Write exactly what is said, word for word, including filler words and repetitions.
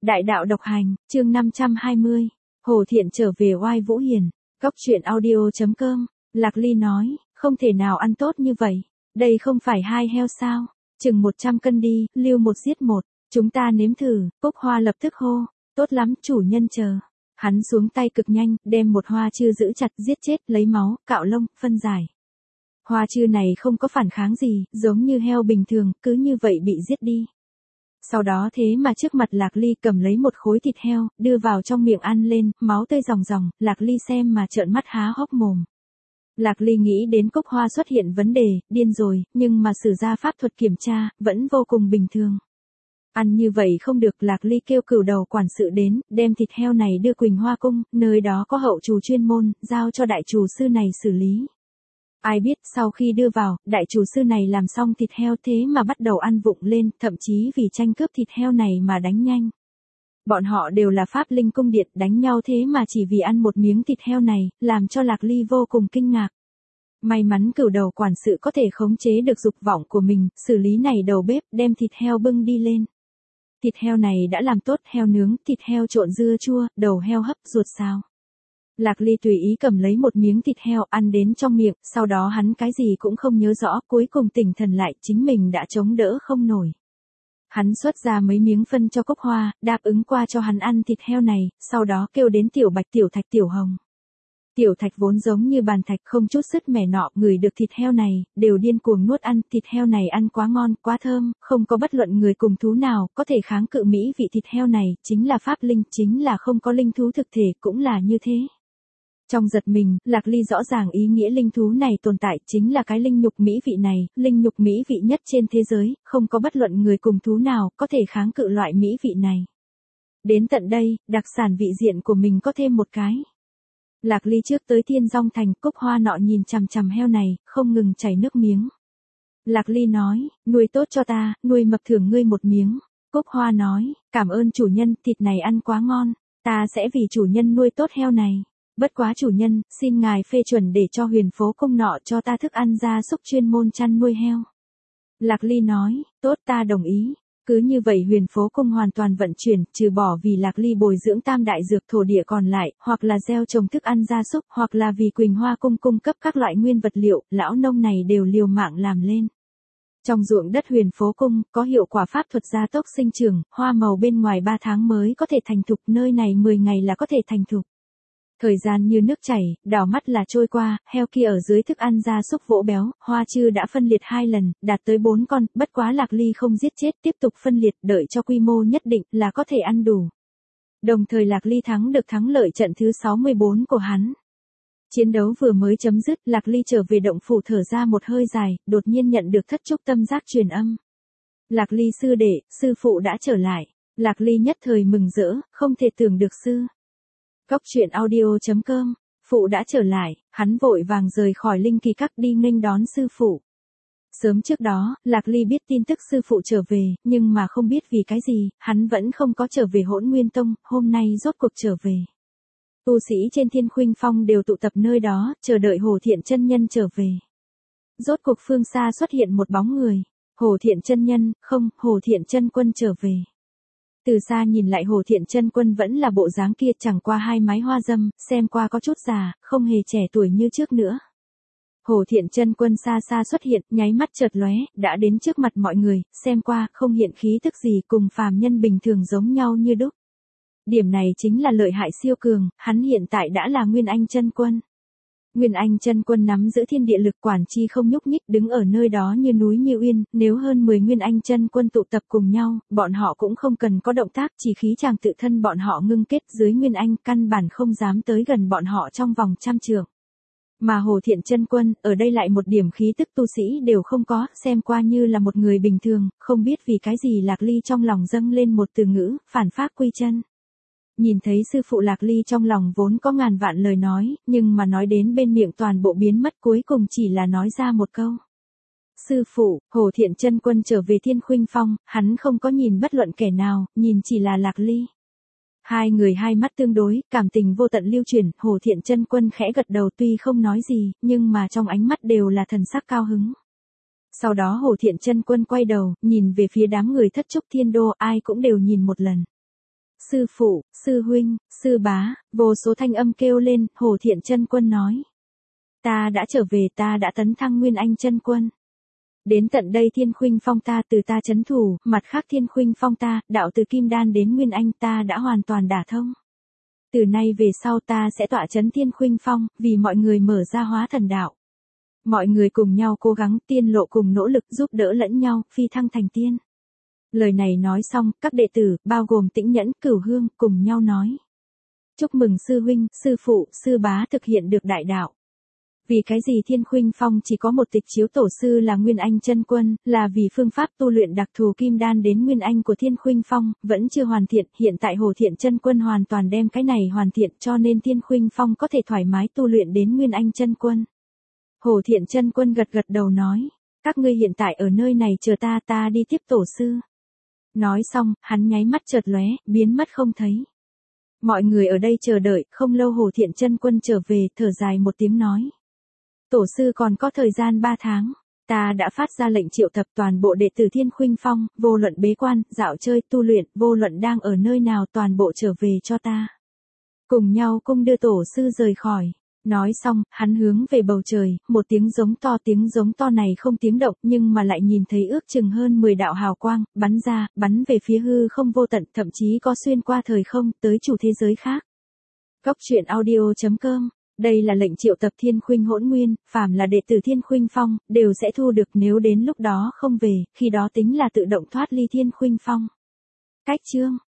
Đại đạo độc hành, chương năm trăm hai mươi. Hồ Thiện trở về oai Vũ Hiền. Cóc truyện audio chấm com. Lạc Ly nói, không thể nào ăn tốt như vậy. Đây không phải hai heo sao? Chừng một trăm cân đi, lưu một giết một. Chúng ta nếm thử. Cúc Hoa lập tức hô. Tốt lắm, chủ nhân chờ. Hắn xuống tay cực nhanh, đem một hoa chư giữ chặt, giết chết, lấy máu, cạo lông, phân giải. Hoa chư này không có phản kháng gì, giống như heo bình thường, cứ như vậy bị giết đi. Sau đó thế mà trước mặt Lạc Ly cầm lấy một khối thịt heo, đưa vào trong miệng ăn lên, máu tươi ròng ròng, Lạc Ly xem mà trợn mắt há hốc mồm. Lạc Ly nghĩ đến Cúc Hoa xuất hiện vấn đề, điên rồi, nhưng mà sử ra pháp thuật kiểm tra, vẫn vô cùng bình thường. Ăn như vậy không được, Lạc Ly kêu cửu đầu quản sự đến, đem thịt heo này đưa Quỳnh Hoa cung, nơi đó có hậu trù chuyên môn, giao cho đại trù sư này xử lý. Ai biết sau khi đưa vào, đại chủ sư này làm xong thịt heo thế mà bắt đầu ăn vụng lên, thậm chí vì tranh cướp thịt heo này mà đánh nhanh. Bọn họ đều là pháp linh cung điện, đánh nhau thế mà chỉ vì ăn một miếng thịt heo này, làm cho Lạc Ly vô cùng kinh ngạc. May mắn cửu đầu quản sự có thể khống chế được dục vọng của mình, xử lý này đầu bếp, đem thịt heo bưng đi lên. Thịt heo này đã làm tốt, heo nướng, thịt heo trộn dưa chua, đầu heo hấp, ruột xào. Lạc Ly tùy ý cầm lấy một miếng thịt heo ăn đến trong miệng, sau đó hắn cái gì cũng không nhớ rõ, cuối cùng tỉnh thần lại, chính mình đã chống đỡ không nổi. Hắn xuất ra mấy miếng phân cho Cúc Hoa, đáp ứng qua cho hắn ăn thịt heo này, sau đó kêu đến Tiểu Bạch, Tiểu Thạch, Tiểu Hồng. Tiểu Thạch vốn giống như bàn thạch không chút sứt mẻ nọ, ngửi được thịt heo này, đều điên cuồng nuốt ăn, thịt heo này ăn quá ngon, quá thơm, không có bất luận người cùng thú nào, có thể kháng cự mỹ vị thịt heo này, chính là pháp linh, chính là không có linh thú thực thể, cũng là như thế. Trong giật mình, Lạc Ly rõ ràng ý nghĩa linh thú này tồn tại chính là cái linh nhục mỹ vị này, linh nhục mỹ vị nhất trên thế giới, không có bất luận người cùng thú nào có thể kháng cự loại mỹ vị này. Đến tận đây, đặc sản vị diện của mình có thêm một cái. Lạc Ly trước tới Thiên Dong Thành, Cúc Hoa nọ nhìn chằm chằm heo này, không ngừng chảy nước miếng. Lạc Ly nói, nuôi tốt cho ta, nuôi mập thưởng ngươi một miếng. Cúc Hoa nói, cảm ơn chủ nhân, thịt này ăn quá ngon, ta sẽ vì chủ nhân nuôi tốt heo này. Bất quá chủ nhân, xin ngài phê chuẩn để cho Huyền Phố cung nọ cho ta thức ăn gia súc chuyên môn chăn nuôi heo. Lạc Ly nói, tốt, ta đồng ý. Cứ như vậy Huyền Phố cung hoàn toàn vận chuyển, trừ bỏ vì Lạc Ly bồi dưỡng tam đại dược thổ địa còn lại, hoặc là gieo trồng thức ăn gia súc, hoặc là vì Quỳnh Hoa cung cung cấp các loại nguyên vật liệu, lão nông này đều liều mạng làm lên. Trong ruộng đất Huyền Phố cung, có hiệu quả pháp thuật gia tốc sinh trưởng, hoa màu bên ngoài ba tháng mới có thể thành thục, nơi này mười ngày là có thể thành thục. Thời gian như nước chảy, đảo mắt là trôi qua, heo kia ở dưới thức ăn gia súc vỗ béo, hoa chư đã phân liệt hai lần, đạt tới bốn con, bất quá Lạc Ly không giết chết, tiếp tục phân liệt, đợi cho quy mô nhất định là có thể ăn đủ. Đồng thời Lạc Ly thắng được thắng lợi trận thứ sáu mươi bốn của hắn. Chiến đấu vừa mới chấm dứt, Lạc Ly trở về động phủ thở ra một hơi dài, đột nhiên nhận được thất trúc tâm giác truyền âm. Lạc Ly sư đệ, sư phụ đã trở lại. Lạc Ly nhất thời mừng rỡ, không thể tưởng được sư. Cóc truyện audio chấm com, phụ đã trở lại, hắn vội vàng rời khỏi Linh Kỳ Các đi nghênh đón sư phụ. Sớm trước đó, Lạc Ly biết tin tức sư phụ trở về, nhưng mà không biết vì cái gì, hắn vẫn không có trở về Hỗn Nguyên Tông, hôm nay rốt cuộc trở về. Tu sĩ trên Thiên Khuynh Phong đều tụ tập nơi đó, chờ đợi Hồ Thiện chân nhân trở về. Rốt cuộc phương xa xuất hiện một bóng người, Hồ Thiện chân nhân, không, Hồ Thiện chân quân trở về. Từ xa nhìn lại Hồ Thiện chân quân vẫn là bộ dáng kia, chẳng qua hai mái hoa dâm, xem qua có chút già, không hề trẻ tuổi như trước nữa. Hồ Thiện chân quân xa xa xuất hiện, nháy mắt chợt lóe, đã đến trước mặt mọi người, xem qua không hiện khí tức gì, cùng phàm nhân bình thường giống nhau như đúc. Điểm này chính là lợi hại siêu cường, hắn hiện tại đã là Nguyên Anh chân quân. Nguyên Anh chân quân nắm giữ thiên địa lực, quản chi không nhúc nhích, đứng ở nơi đó như núi như uyên, nếu hơn mười Nguyên Anh chân quân tụ tập cùng nhau, bọn họ cũng không cần có động tác, chỉ khí chàng tự thân bọn họ ngưng kết dưới Nguyên Anh, căn bản không dám tới gần bọn họ trong vòng trăm trượng. Mà Hồ Thiện chân quân, ở đây lại một điểm khí tức tu sĩ đều không có, xem qua như là một người bình thường, không biết vì cái gì Lạc Ly trong lòng dâng lên một từ ngữ, phản phác quy chân. Nhìn thấy sư phụ Lạc Ly trong lòng vốn có ngàn vạn lời nói, nhưng mà nói đến bên miệng toàn bộ biến mất, cuối cùng chỉ là nói ra một câu. Sư phụ, Hồ Thiện chân quân trở về Thiên Khuynh Phong, hắn không có nhìn bất luận kẻ nào, nhìn chỉ là Lạc Ly. Hai người hai mắt tương đối, cảm tình vô tận lưu truyền, Hồ Thiện chân quân khẽ gật đầu tuy không nói gì, nhưng mà trong ánh mắt đều là thần sắc cao hứng. Sau đó Hồ Thiện chân quân quay đầu, nhìn về phía đám người thất trúc thiên đô, ai cũng đều nhìn một lần. sư phụ, sư huynh, sư bá, vô số thanh âm kêu lên, Hồ Thiện Chân Quân nói. Ta đã trở về, ta đã tấn thăng Nguyên Anh Chân Quân. Đến tận đây Thiên Khuynh Phong ta từ ta trấn thủ, mặt khác Thiên Khuynh Phong ta, đạo từ Kim Đan đến Nguyên Anh ta đã hoàn toàn đả thông. Từ nay về sau ta sẽ tọa trấn Thiên Khuynh Phong, vì mọi người mở ra hóa thần đạo. Mọi người cùng nhau cố gắng, tiên lộ cùng nỗ lực giúp đỡ lẫn nhau, phi thăng thành tiên. Lời này nói xong, các đệ tử, bao gồm Tĩnh Nhẫn, Cửu Hương, cùng nhau nói. Chúc mừng sư huynh, sư phụ, sư bá thực hiện được đại đạo. Vì cái gì Thiên Khuynh Phong chỉ có một tịch chiếu tổ sư là Nguyên Anh Chân Quân, là vì phương pháp tu luyện đặc thù Kim Đan đến Nguyên Anh của Thiên Khuynh Phong, vẫn chưa hoàn thiện, hiện tại Hồ Thiện Chân Quân hoàn toàn đem cái này hoàn thiện cho nên Thiên Khuynh Phong có thể thoải mái tu luyện đến Nguyên Anh Chân Quân. Hồ Thiện Chân Quân gật gật đầu nói, các ngươi hiện tại ở nơi này chờ ta, ta đi tiếp tổ sư. Nói xong, hắn nháy mắt chợt lóe, biến mất không thấy. Mọi người ở đây chờ đợi, không lâu Hồ Thiện Chân Quân trở về, thở dài một tiếng nói. Tổ sư còn có thời gian ba tháng, ta đã phát ra lệnh triệu tập toàn bộ đệ tử Thiên Khuynh Phong, vô luận bế quan, dạo chơi, tu luyện, vô luận đang ở nơi nào toàn bộ trở về cho ta. Cùng nhau cung đưa tổ sư rời khỏi. Nói xong, hắn hướng về bầu trời, một tiếng giống to tiếng giống to này không tiếng động nhưng mà lại nhìn thấy ước chừng hơn mười đạo hào quang, bắn ra, bắn về phía hư không vô tận, thậm chí có xuyên qua thời không, tới chủ thế giới khác. Góc truyện audio chấm com, đây là lệnh triệu tập Thiên Khuynh Hỗn Nguyên, phàm là đệ tử Thiên Khuynh Phong, đều sẽ thu được nếu đến lúc đó không về, khi đó tính là tự động thoát ly Thiên Khuynh Phong. Cách chương